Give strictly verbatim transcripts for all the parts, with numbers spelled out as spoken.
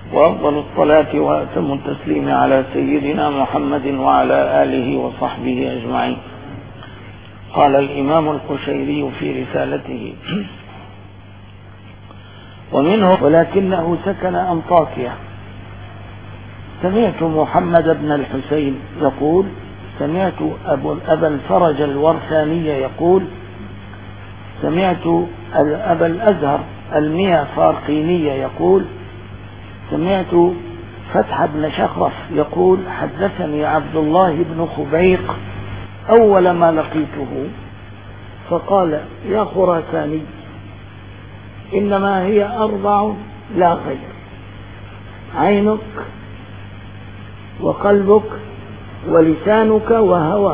وأفضل الصلاة وأتم التسليم على سيدنا محمد وعلى آله وصحبه أجمعين. قال الإمام القشيري في رسالته: ومنه ولكنه سكن أنطاكيا. سمعت محمد بن الحسين يقول: سمعت أبا الفرج الورثاني يقول: سمعت أبا الأزهر الميا فارقيني يقول: سمعت فتح بن شخرف يقول: حدثني عبد الله بن خبيق أول ما لقيته فقال: يا خراساني، إنما هي أربع لا غير: عينك وقلبك ولسانك وهواك.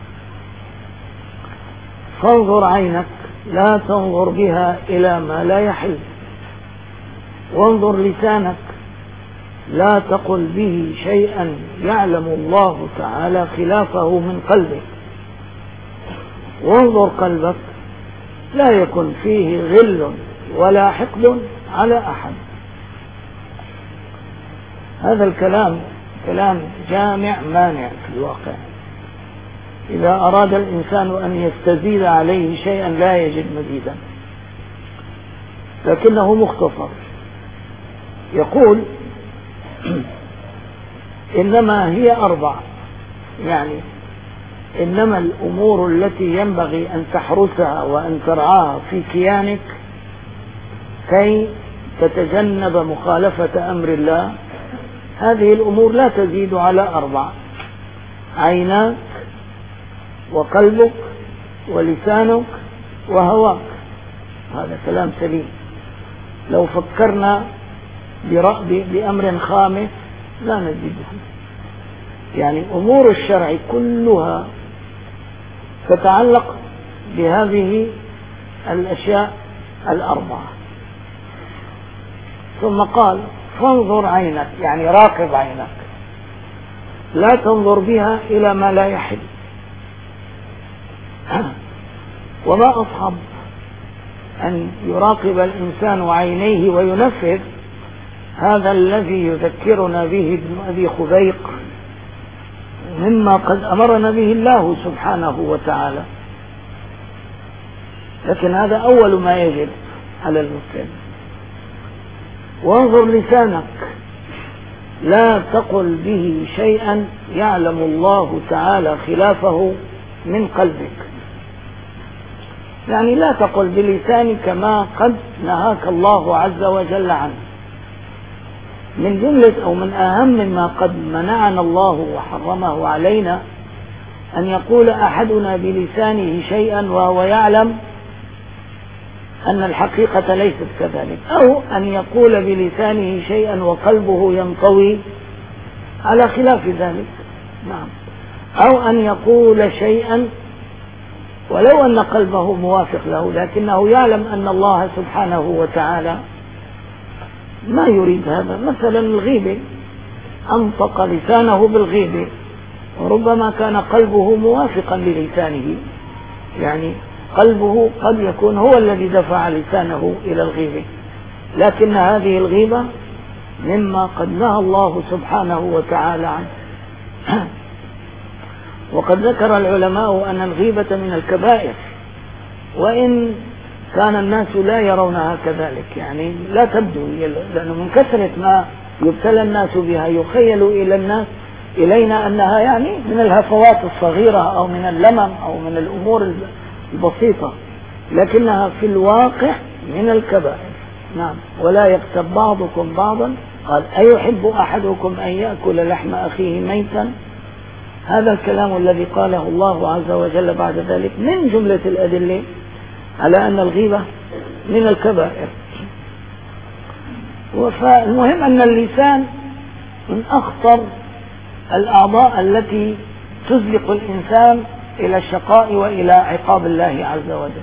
فانظر عينك لا تنظر بها إلى ما لا يحل، وانظر لسانك لا تقل به شيئا يعلم الله تعالى خلافه من قلبك، وانظر قلبك لا يكن فيه غل ولا حقد على أحد. هذا الكلام كلام جامع مانع في الواقع. إذا أراد الإنسان أن يستزيد عليه شيئا لا يجد مزيدا، لكنه مختصر. يقول: إنما هي أربع، يعني إنما الأمور التي ينبغي أن تحرسها وأن ترعاها في كيانك كي تتجنب مخالفة أمر الله، هذه الأمور لا تزيد على أربع: عيناك وقلبك ولسانك وهواك. هذا كلام سليم. لو فكرنا بأمر خامس لا نزيده. يعني أمور الشرع كلها تتعلق بهذه الأشياء الأربعة. ثم قال: فانظر عينك، يعني راقب عينك، لا تنظر بها إلى ما لا يحل. وما أصعب أن يراقب الإنسان عينيه وينفذ هذا الذي يذكرنا به ابن أبي خبيق مما قد أمرنا به الله سبحانه وتعالى. لكن هذا أول ما يجب على المسلم. وانظر لسانك لا تقل به شيئا يعلم الله تعالى خلافه من قلبك، يعني لا تقل بلسانك ما قد نهاك الله عز وجل عنه. من جملة أو من أهم ما قد منعنا الله وحرمه علينا أن يقول أحدنا بلسانه شيئا وهو يعلم أن الحقيقة ليست كذلك، أو أن يقول بلسانه شيئا وقلبه ينطوي على خلاف ذلك. نعم. أو أن يقول شيئا ولو أن قلبه موافق له، لكنه يعلم أن الله سبحانه وتعالى ما يريد هذا. مثلا الغيبة، أنطق لسانه بالغيبة، وربما كان قلبه موافقا للسانه، يعني قلبه قد يكون هو الذي دفع لسانه إلى الغيبة، لكن هذه الغيبة مما قد نهى الله سبحانه وتعالى عنه. وقد ذكر العلماء أن الغيبة من الكبائر، وإن كان الناس لا يرونها كذلك، يعني لا تبدو، لأنه من كثرة ما يبتلى الناس بها يخيل إلى الناس إلينا أنها يعني من الهفوات الصغيرة أو من اللمم أو من الأمور البسيطة، لكنها في الواقع من الكبائر. نعم. ولا يغتب بعضكم بعضا، قال: أيحب أحدكم أن يأكل لحم أخيه ميتا؟ هذا الكلام الذي قاله الله عز وجل بعد ذلك من جملة الأدلة على أن الغيبة من الكبائر. فالمهم أن اللسان من أخطر الأعضاء التي تزلق الإنسان إلى الشقاء وإلى عقاب الله عز وجل.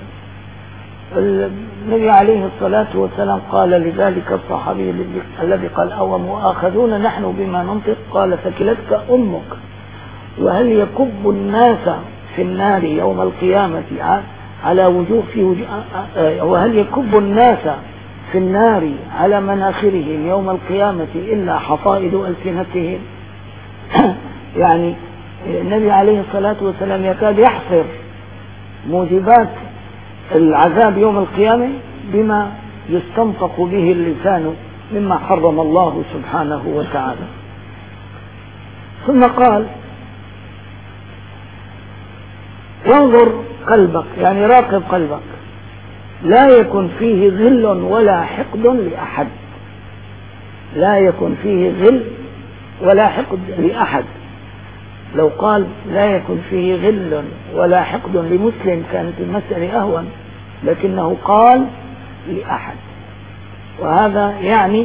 النبي عليه الصلاة والسلام قال لذلك الصحابي الذي قال: أو مؤاخذون نحن بما ننطق؟ قال: ثكلتك أمك. وهل يكب الناس في النار يوم القيامة على وجوه في وجوه وهل يكب الناس في النار على مناخرهم يوم القيامة إلا حصائد ألسنتهم. يعني النبي عليه الصلاة والسلام يكاد يحصر موجبات العذاب يوم القيامة بما يستنطق به اللسان مما حرم الله سبحانه وتعالى. ثم قال وانظر قلبك، يعني راقب قلبك، لا يكن فيه غل ولا حقد لأحد، لا يكن فيه غل ولا حقد لأحد. لو قال لا يكن فيه غل ولا حقد لمسلم كانت المسألة أهون، لكنه قال لأحد، وهذا يعني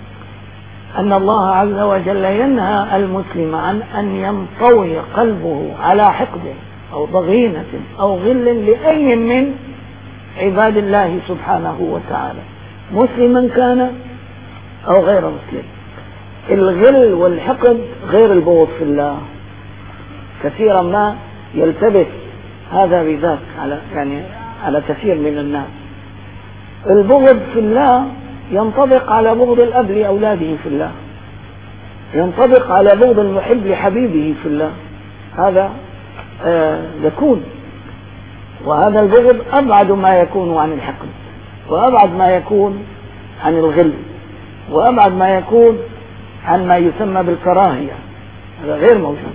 أن الله عز وجل ينهى المسلم عن أن ينطوي قلبه على حقد أو ضغينة أو غل لأي من عباد الله سبحانه وتعالى، مسلما كان أو غير مسلم. الغل والحقد غير البغض في الله، كثيرا ما يلتبس هذا بذاك على يعني على كثير من الناس. البغض في الله ينطبق على بغض الأب لأولاده في الله، ينطبق على بغض المحب لحبيبه في الله، هذا آه يكون. وهذا البغض أبعد ما يكون عن الحقد، وأبعد ما يكون عن الغل، وأبعد ما يكون عن ما يسمى بالكراهية، هذا غير موجود.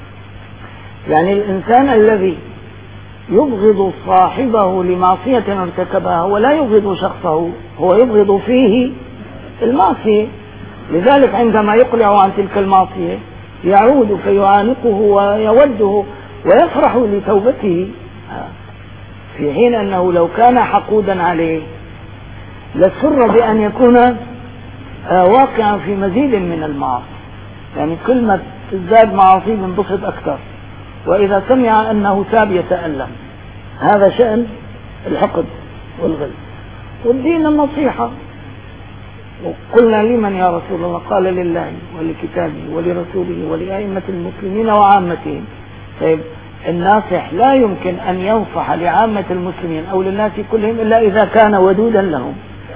يعني الإنسان الذي يبغض صاحبه لمعصية ارتكبها هو لا يبغض شخصه، هو يبغض فيه المعصية. لذلك عندما يقلع عن تلك المعصية يعود فيعانقه ويوده ويفرح لتوبته، في حين أنه لو كان حقودا عليه لسر بأن يكون واقعا في مزيد من المعاصي. يعني كل ما تزداد معاصي ينبسط أكثر، وإذا سمع أنه تاب يتألم. هذا شأن الحقد والغل. والدين النصيحة، وقلنا لمن يا رسول الله؟ قال لله ولكتابه ولرسوله ولأئمة المسلمين وعامتهم. طيب الناصح لا يمكن أن ينصح لعامة المسلمين أو للناس كلهم إلا إذا كان ودودا لهم.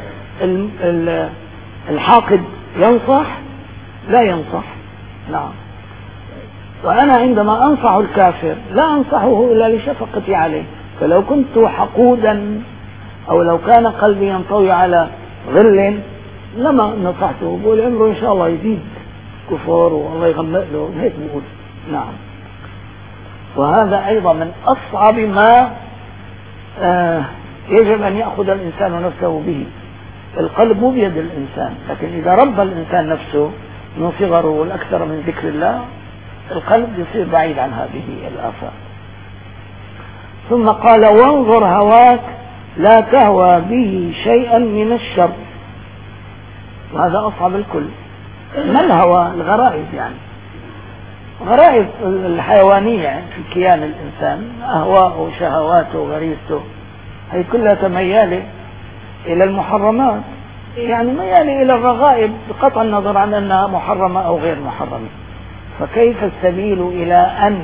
الحاقد ينصح؟ لا ينصح. نعم. وأنا عندما أنصح الكافر لا أنصحه إلا لشفقتي عليه، فلو كنت حقودا أو لو كان قلبي ينطوي على غل لما نصحته، بقول عمره إن شاء الله يزيد كفار والله يغمق له، هيك بقول. نعم. وهذا أيضا من أصعب ما آه يجب أن يأخذ الإنسان نفسه به. القلب مو بيد الإنسان، لكن إذا ربى الإنسان نفسه من صغره والأكثر من ذكر الله القلب يصير بعيد عن هذه الآفات. ثم قال وانظر هواك لا تهوى به شيئا من الشر، وهذا أصعب الكل. ما الهوى؟ الغرائز، يعني غرائز الحيوانية في كيان الإنسان، أهواءه شهواته غريزته، هي كلها تميال إلى المحرمات، يعني ميال إلى الرغائب بقطع النظر عن أنها محرمة أو غير محرمة. فكيف السبيل إلى أن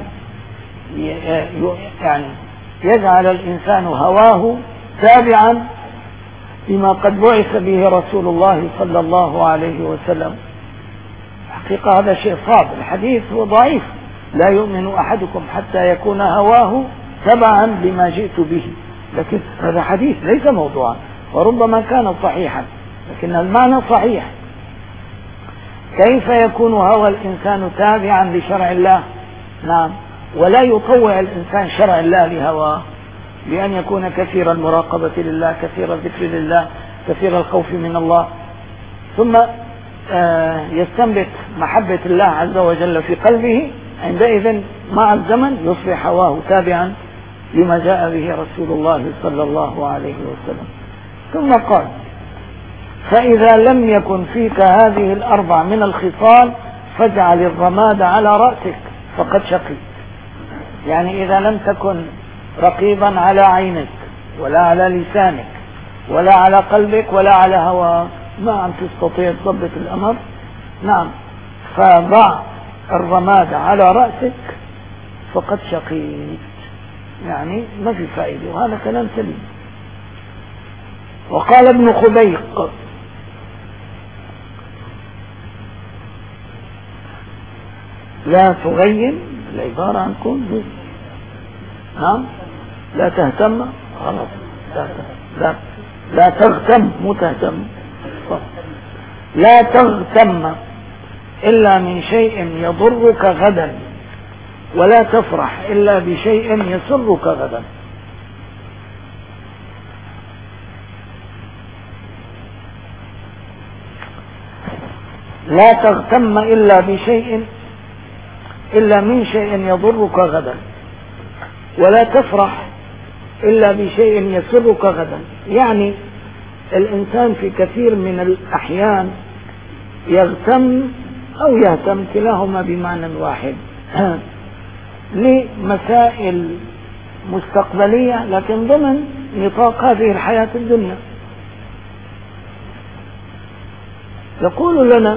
يعني يجعل الإنسان هواه تابعا لما قد بعث به رسول الله صلى الله عليه وسلم؟ حقيقة هذا شيء صعب. الحديث هو ضعيف، لا يؤمن أحدكم حتى يكون هواه تبعا لما جئت به، لكن هذا حديث ليس موضوعا، وربما كان صحيحا لكن المعنى صحيح. كيف يكون هوى الإنسان تابعا لشرع الله؟ نعم. ولا يطوع الإنسان شرع الله لهواه، بأن يكون كثير المراقبة لله، كثير الذكر لله، كثير الخوف من الله، ثم آه يستنبت محبة الله عز وجل في قلبه. عندئذ مع الزمن يصبح هواه تابعا لما جاء به رسول الله صلى الله عليه وسلم. ثم قال فإذا لم يكن فيك هذه الأربع من الخصال فاجعل الرماد على رأسك فقد شقيت. يعني إذا لم تكن رقيبا على عينك ولا على لسانك ولا على قلبك ولا على هواك، ما عم تستطيع تضبط الأمر، نعم، فضع الرماد على رأسك فقد شقيت، يعني ما في فائدة. وهذا كلام سليم. وقال ابن خبيق: لا تغيم، العبارة عن كون، نعم، لا تهتم، خلاص، لا, لا, لا تغتم، مو تهتم، لا تغتم إلا من شيء يضرك غدا، ولا تفرح إلا بشيء يسرك غدا. لا تغتم إلا بشيء إلا من شيء يضرك غدا، ولا تفرح إلا بشيء يسرك غدا. يعني الإنسان في كثير من الأحيان يغتم أو يهتم، كلاهما بمعنى واحد، لمسائل مستقبلية لكن ضمن نطاق هذه الحياة الدنيا. يقول لنا: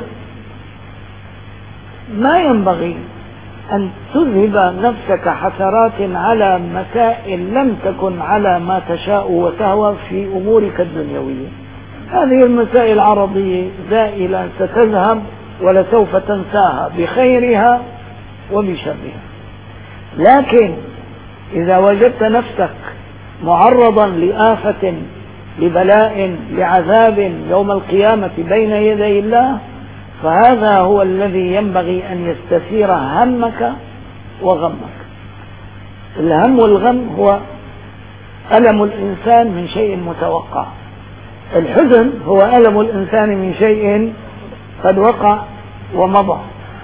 ما ينبغي أن تذهب نفسك حسرات على مسائل لم تكن على ما تشاء وتهوى في أمورك الدنيوية. هذه المسائل عرضية زائلة، ستذهب ولسوف تنساها بخيرها وبشرها. لكن إذا وجدت نفسك معرضا لآفة، لبلاء، لعذاب يوم القيامة بين يدي الله، فهذا هو الذي ينبغي أن يستثير همك وغمك. الهم والغم هو ألم الإنسان من شيء متوقع، الحزن هو ألم الإنسان من شيء قد وقع ومضى.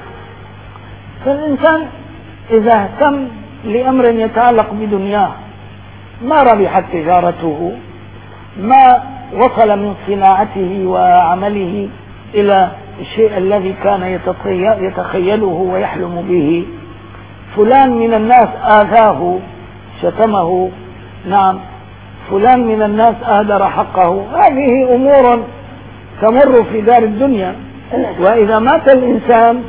فالإنسان إذا اهتم لأمر يتعلق بدنياه، ما ربحت تجارته، ما وصل من صناعته وعمله إلى الشيء الذي كان يتخيله ويحلم به، فلان من الناس آذاه، شتمه، نعم، فلان من الناس أهدر حقه، هذه أمور تمر في دار الدنيا. وإذا مات الإنسان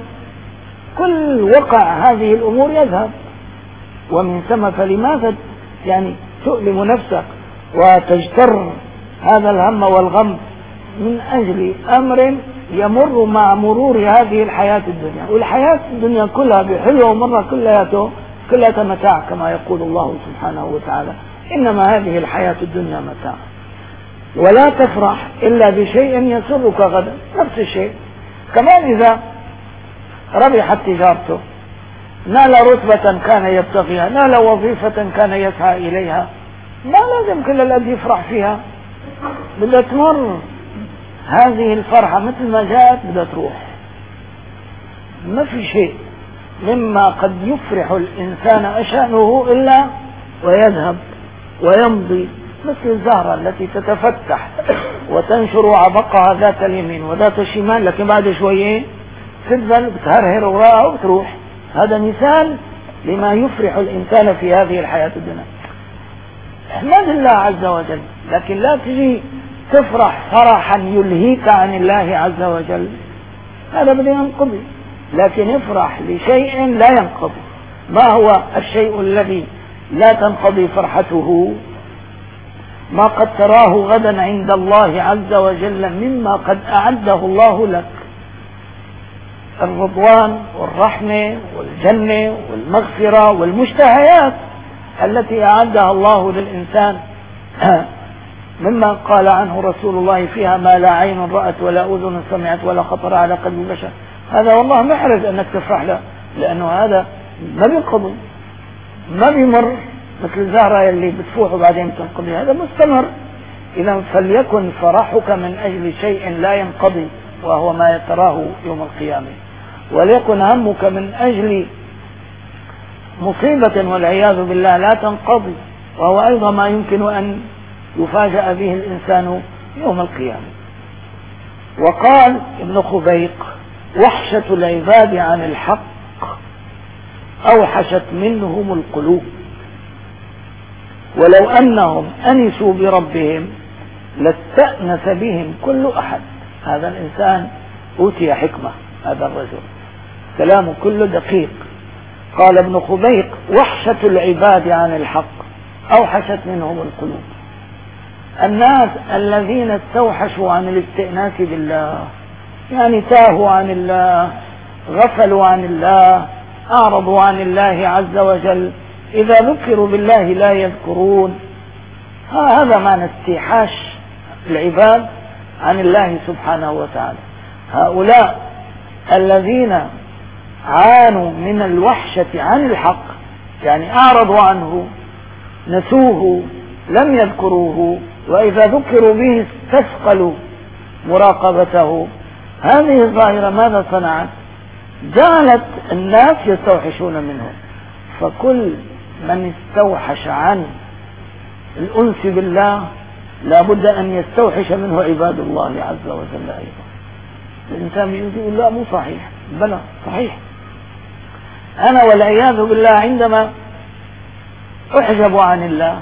كل وقع هذه الأمور يذهب، ومن ثم فلماذا يعني تؤلم نفسك وتجتر هذا الهم والغم من أجل أمر يمر مع مرور هذه الحياة الدنيا؟ والحياة الدنيا كلها بحلوة ومرة كلها كلها متاع، كما يقول الله سبحانه وتعالى: إنما هذه الحياة الدنيا متاع. ولا تفرح إلا بشيء يسرك غدا، نفس الشيء. كمان إذا ربحت تجارته، نال رتبة كان يبتغيها، نال وظيفة كان يسعى إليها، ما لازم كل الذي يفرح فيها، بدها تمر هذه الفرحة مثل ما جاءت بدها تروح. ما في شيء مما قد يفرح الإنسان أشأنه إلا ويذهب ويمضي، مثل الزهرة التي تتفتح وتنشر عبقها ذات اليمين وذات الشمال، لكن بعد شوية تنزل بتهرهر وراءها وتروح. هذا مثال لما يفرح الإنسان في هذه الحياة الدنيا. احمد الله عز وجل، لكن لا تجي تفرح فرحا يلهيك عن الله عز وجل، هذا بده ينقضي. لكن افرح لشيء لا ينقضي. ما هو الشيء الذي لا تنقضي فرحته؟ ما قد تراه غدا عند الله عز وجل مما قد أعده الله لك، الرضوان والرحمة والجنة والمغفرة والمشتهيات التي أعدها الله للإنسان، مما قال عنه رسول الله: فيها ما لا عين رأت ولا أذن سمعت ولا خطر على قلب بشر. هذا والله محرز أنك تفرح له، لأنه هذا ما بينقضي، ما بيمر مثل الزهرة اللي بتفوح وبعدين تنقضي، هذا مستمر. إذا فليكن فرحك من أجل شيء لا ينقضي وهو ما يتراه يوم القيامة، وليكن همك من أجل مصيبة والعياذ بالله لا تنقضي، وهو أيضا ما يمكن أن يفاجأ به الإنسان يوم القيامة. وقال ابن خبيق: وحشة العباد عن الحق أوحشت منهم القلوب، ولو أنهم أنسوا بربهم لاستأنس بهم كل أحد. هذا الإنسان أوتي حكمة، هذا الرجل كلامه كله دقيق. قال ابن خبيق: وحشة العباد عن الحق أوحشت منهم القلوب. الناس الذين استوحشوا عن الاستئناس بالله، يعني تاهوا عن الله، غفلوا عن الله، أعرضوا عن الله عز وجل، إذا ذكروا بالله لا يذكرون. هذا معنى استيحاش العباد عن الله سبحانه وتعالى. هؤلاء الذين عانوا من الوحشة عن الحق، يعني أعرضوا عنه، نسوه، لم يذكروه، وإذا ذكروا به استثقلوا مراقبته. هذه الظاهرة ماذا صنعت؟ جعلت الناس يستوحشون منه. فكل من استوحش عن الأنس بالله لابد أن يستوحش منه عباد الله عز وجل أيضا. الإنسان يقول لا مو صحيح، بلى صحيح. أنا والعياذ بالله عندما أحجب عن الله،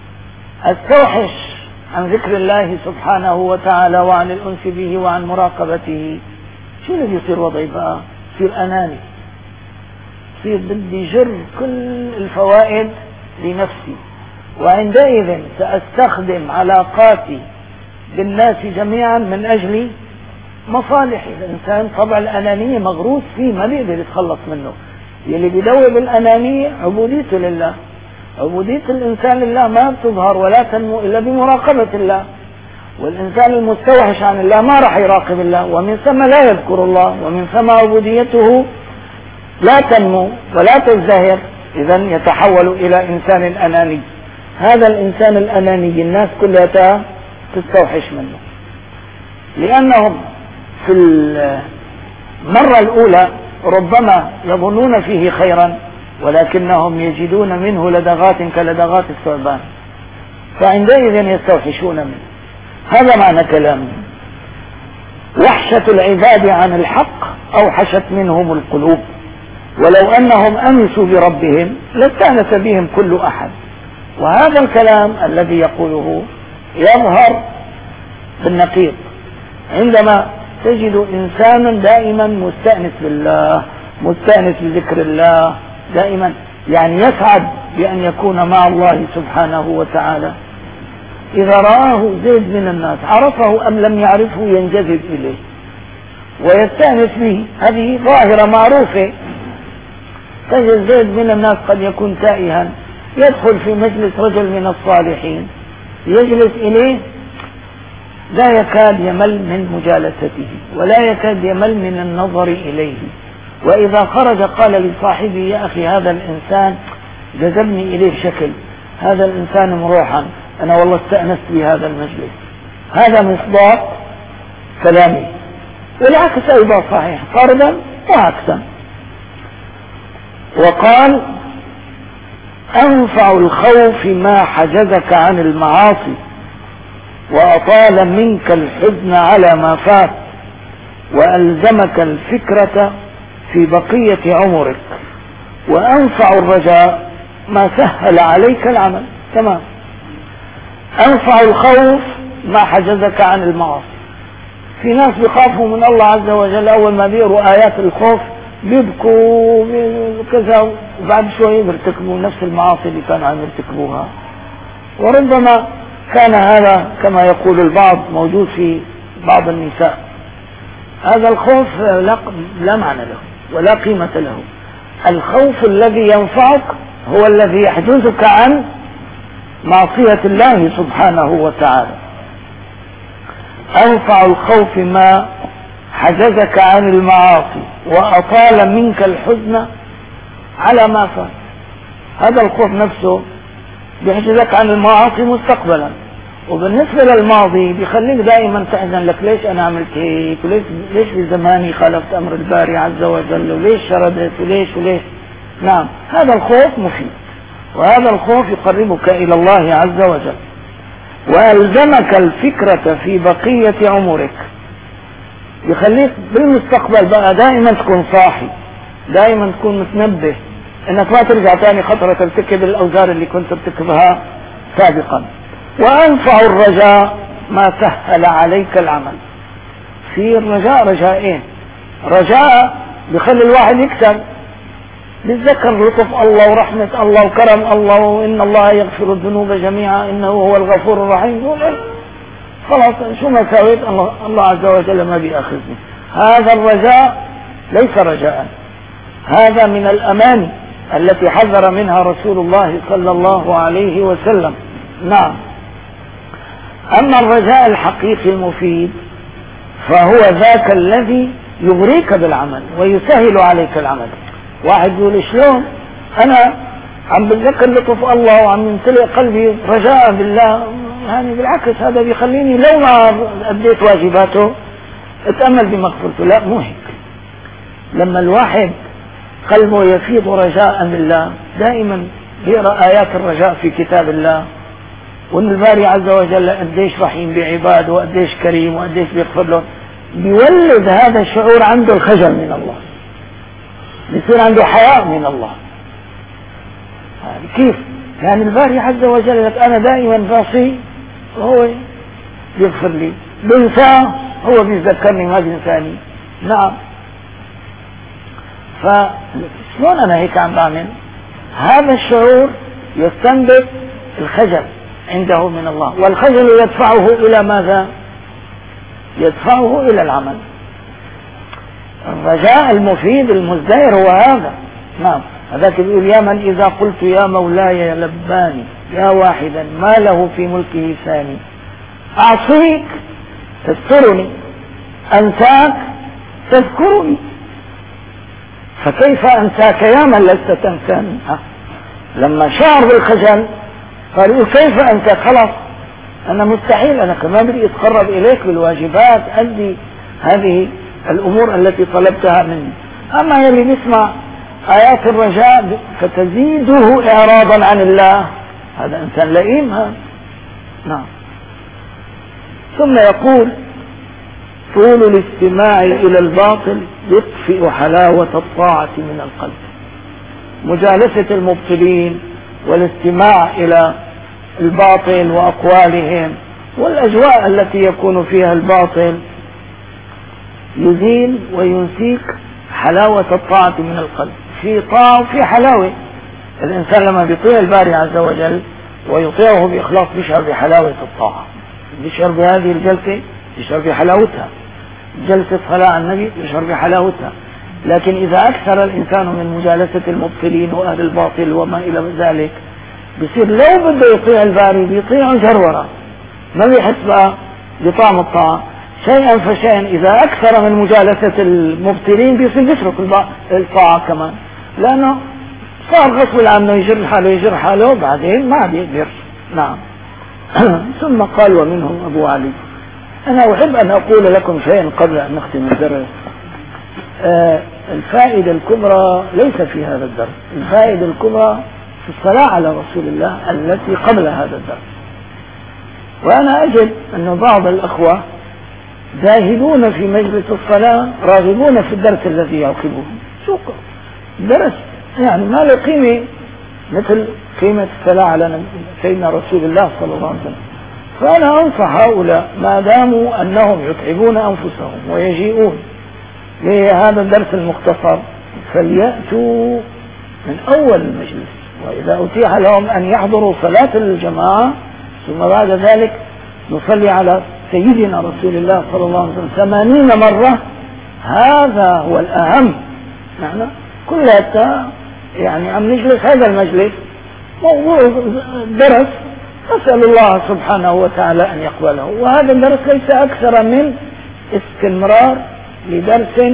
أستوحش عن ذكر الله سبحانه وتعالى وعن الأنس به وعن مراقبته، شو اللي يصير وضعي بقى؟ يصير أناني، يصير بدي جر كل الفوائد لنفسي، وعندئذ سأستخدم علاقاتي بالناس جميعا من أجل مصالح الإنسان. طبع الأنانية مغروس فيه، ما بيقدر يتخلص منه. يلي بيدور بالأنانية عبوديته لله. عبودية الإنسان لله ما بتظهر ولا تنمو إلا بمراقبة الله، والإنسان المستوحش عن الله ما راح يراقب الله، ومن ثم لا يذكر الله، ومن ثم عبوديته لا تنمو ولا تزدهر، إذا يتحول إلى إنسان أناني. هذا الإنسان الأناني الناس كلها تستوحش منه، لأنهم في المرة الأولى ربما يظنون فيه خيرا، ولكنهم يجدون منه لدغات كلدغات الثعبان، فعندئذ يستوحشون منه. هذا معنى كلامه. وحشة العباد عن الحق أوحشت منهم القلوب، ولو أنهم أنسوا بربهم لاستأنس بهم كل أحد. وهذا الكلام الذي يقوله يظهر بالنقيض، عندما تجد إنسانا دائما مستأنس بالله، مستأنس بذكر الله دائما، يعني يسعد بأن يكون مع الله سبحانه وتعالى. إذا رآه زيد من الناس عرفه أم لم يعرفه ينجذب إليه ويستأنس به. هذه ظاهرة معروفة. تجد زيد من الناس قد يكون تائها، يدخل في مجلس رجل من الصالحين يجلس إليه، لا يكاد يمل من مجالسته ولا يكاد يمل من النظر إليه. وإذا خرج قال لصاحبه يا أخي هذا الإنسان جذبني إليه شكل، هذا الإنسان مروحا، أنا والله استأنست بهذا المجلس. هذا مصداق كلامي. والعكس أيضا صحيح، فردا وعكسا. وقال أنفع الخوف ما حجزك عن المعاصي وأطال منك الحزن على ما فات وألزمك الفكرة في بقية عمرك، وأنفع الرجاء ما سهل عليك العمل. تمام. أنفع الخوف ما حجزك عن المعاصي. في ناس بيخافوا من الله عز وجل، أول ما بيقروا آيات الخوف بيبكوا كذا، وبعد شوي بيرتكبوا نفس المعاصي اللي كانوا عم يرتكبوها. وربما كان هذا كما يقول البعض موجود في بعض النساء. هذا الخوف لا معنى له ولا قيمة له. الخوف الذي ينفعك هو الذي يحجزك عن معصية الله سبحانه وتعالى. أنفع الخوف ما حجزك عن المعاصي وأطال منك الحزن على ما فات. هذا الخوف نفسه بيحجزك عن المعاصي مستقبلا، وبالنسبة للماضي بيخليك دائما تحزن لك، ليش أنا عملت هيك، وليش ليش بزماني خالفت أمر الباري عز وجل، وليش شردت، وليش وليش. نعم، هذا الخوف مفيد، وهذا الخوف يقربك إلى الله عز وجل. وألزمك الفكرة في بقية عمرك، يخليك بالمستقبل بقى دائما تكون صاحي، دائما تكون متنبه، انك ما ترجع تاني خطرة ترتكب الاوزار اللي كنت ترتكبها سابقا. وانفع الرجاء ما سهل عليك العمل. في الرجاء رجائين، رجاء بخلي الواحد يكسب، بتذكر لطف الله ورحمة الله وكرم الله وإن الله يغفر الذنوب جميعا إنه هو الغفور الرحيم. خلاص شو ما سويت الله, الله عز وجل ما بيأخذني. هذا الرجاء ليس رجاء، هذا من الأماني التي حذر منها رسول الله صلى الله عليه وسلم. نعم. أما الرجاء الحقيقي المفيد فهو ذاك الذي يغريك بالعمل ويسهل عليك العمل. واحد يقول شلون أنا عم بتذكر لطف الله وعم يمتلئ قلبي رجاء بالله، يعني بالعكس هذا بيخليني لو ما أديت واجباته اتأمل بمغفرته. لا، مو هيك. لما الواحد قلبه يفيض رجاء بالله دائما يقرأ آيات الرجاء في كتاب الله، وان الباري عز وجل قديش رحيم بعباده وقديش كريم وقديش بيغفر له، بيولد هذا الشعور عنده الخجل من الله، بيصير عنده حياء من الله. كيف؟ يعني الباري عز وجل لك أنا دائما باصي وهو يغفر لي، بنساه هو بيذكرني ما بينساني. نعم. فشلون أنا هيك عم بعمل؟ هذا الشعور يستنبط الخجل عنده من الله، والخجل يدفعه إلى ماذا؟ يدفعه إلى العمل. الرجاء المفيد المزدهر هو هذا. نعم. هذاك بيقول يا من إذا قلت يا مولاي لباني، يا واحدا ما له في ملكه ثاني، أعصيك تسترني، أنساك تذكرني، فكيف أنساك يا من لست تنساني؟ لما شعر بالخجل قالوا كيف أنساك؟ خلاص أنا مستحيل، أنا كمان بدي أتقرب إليك بالواجبات، أدي هذه الأمور التي طلبتها مني. أما يلي بيسمع آيات الرجاء فتزيده إعراضا عن الله، هذا إنسان لئيم هذا. نعم. ثم يقول طول الاستماع إلى الباطل يطفئ حلاوة الطاعة من القلب. مجالسة المبطلين والاستماع إلى الباطل وأقوالهم والأجواء التي يكون فيها الباطل يزيل وينسيك حلاوة الطاعة من القلب. في طاعة وفي حلاوة. الإنسان لما بيطيع الباري عز وجل ويطيعه بإخلاص بيشعر بحلاوة الطاعة، بيشعر بهذه الجلسة بيشعر بحلاوتها، جلسة صلاة على النبي بيشعر بحلاوتها. لكن إذا أكثر الإنسان من مجالسة المبطلين وأهل الباطل وما إلى ذلك بيصير لو بده يطيع الباري بيطيعه جرورة، ما بيحس بقى بطعم الطاعة. شيئا فشيئا إذا أكثر من مجالسة المبطلين بيصير بيترك الطاعة كمان، لأنه صار غصب عنه يجر حاله يجر حاله بعدين ما عاد يقدر. نعم. ثم قال ومنهم أبو علي. أنا أحب أن أقول لكم شيئا قبل أن نختم الدرس. آه الفائدة الكبرى ليس في هذا الدرس، الفائدة الكبرى في الصلاة على رسول الله التي قبل هذا الدرس. وأنا أجد أن بعض الأخوة زاهدون في مجلس الصلاة راغبون في الدرس الذي يعقبه. شكرا. درس يعني ما له قيمة مثل قيمة الصلاة على سيدنا رسول الله صلى الله عليه وسلم. فأنا أنصح هؤلاء ما داموا أنهم يتعبون أنفسهم ويجيئون لهذا الدرس المختصر فليأتوا من أول المجلس، وإذا أتيح لهم أن يحضروا صلاة الجماعة ثم بعد ذلك نصلي على سيدنا رسول الله صلى الله عليه وسلم ثمانين مرة، هذا هو الأهم. معنى كلها يعني عم نجلس هذا المجلس موضوع درس نسأل الله سبحانه وتعالى أن يقبله، وهذا الدرس ليس أكثر من استمرار لدرس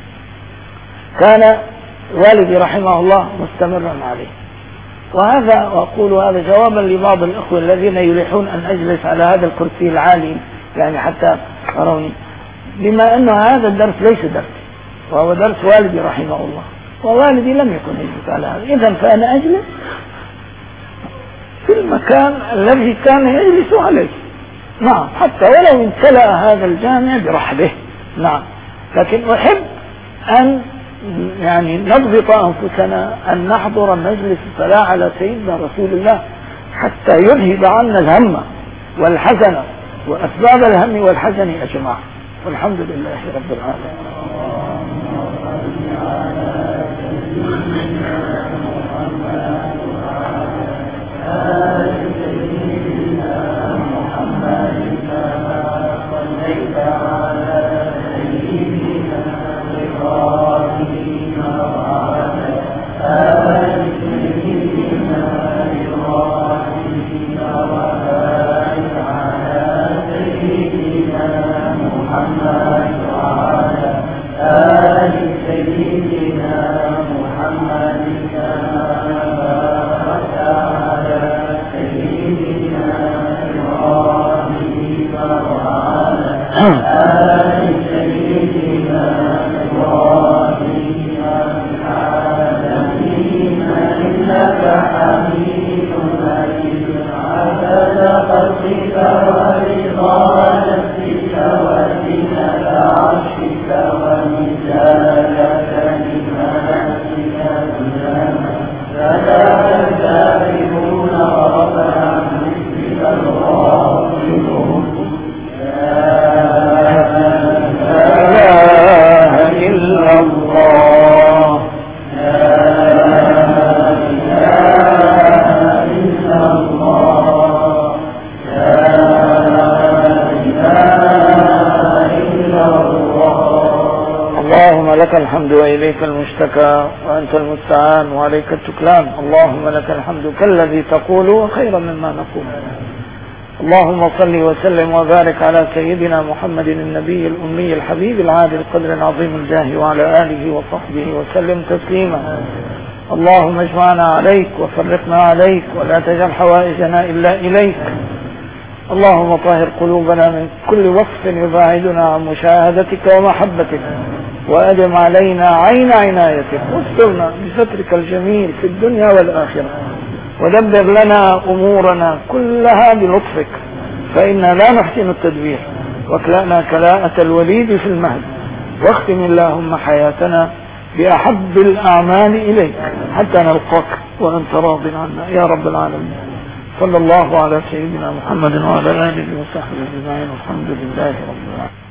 كان والدي رحمه الله مستمرا عليه. وهذا وأقول هذا جوابا لبعض الأخوة الذين يلحون أن أجلس على هذا الكرسي العالي يعني حتى أروني، بما أن هذا الدرس ليس درسي وهو درس والدي رحمه الله، ووالدي لم يكن يجلس على هذا، إذن فأنا أجلس في المكان الذي كان يجلس عليه. نعم. حتى ولو امتلأ هذا الجامع برحبه. نعم. لكن أحب أن يعني نضبط أنفسنا أن نحضر مجلس الصلاة على سيدنا رسول الله حتى يذهب عنا الهم والحزن وأسباب الهم والحزن أجمع. والحمد لله رب العالمين. سيدنا محمد كما باركت على سيدنا إبراهيم وعلى آل سيدنا إبراهيم العالمين إنك حميد مجيد عدد خلقك ورضا نفسك وزنة عرشك ومثال كلماتك كلما فلا يكذبون ربنا مثل الغافلون لا إله إلا الله اللهم لك الحمد وإليك المشتكى وأنت المستعان وعليك التكلان. اللهم لك الحمد كالذي تقول وخيرا مما نقول. اللهم صل وسلم وبارك على سيدنا محمد النبي الأمي الحبيب العادل القدر العظيم الجاه وعلى آله وصحبه وسلم تسليما. اللهم اجمعنا عليك وفرقنا عليك ولا تجعل حوائجنا إلا إليك. اللهم طهر قلوبنا من كل وصف يباعدنا عن مشاهدتك ومحبتك وأدم علينا عين عنايتك واسترنا بسترك الجميل في الدنيا والآخرة ودبر لنا أمورنا كلها بلطفك فإنا لا نحسن التدبير واكلأنا كلاءة الوليد في المهد واختم اللهم حياتنا بأحب الأعمال إليك حتى نلقاك وأنت راض عنا يا رب العالمين. صلى الله على سيدنا محمد وعلى آله وصحبه أجمعين والحمد لله رب العالمين.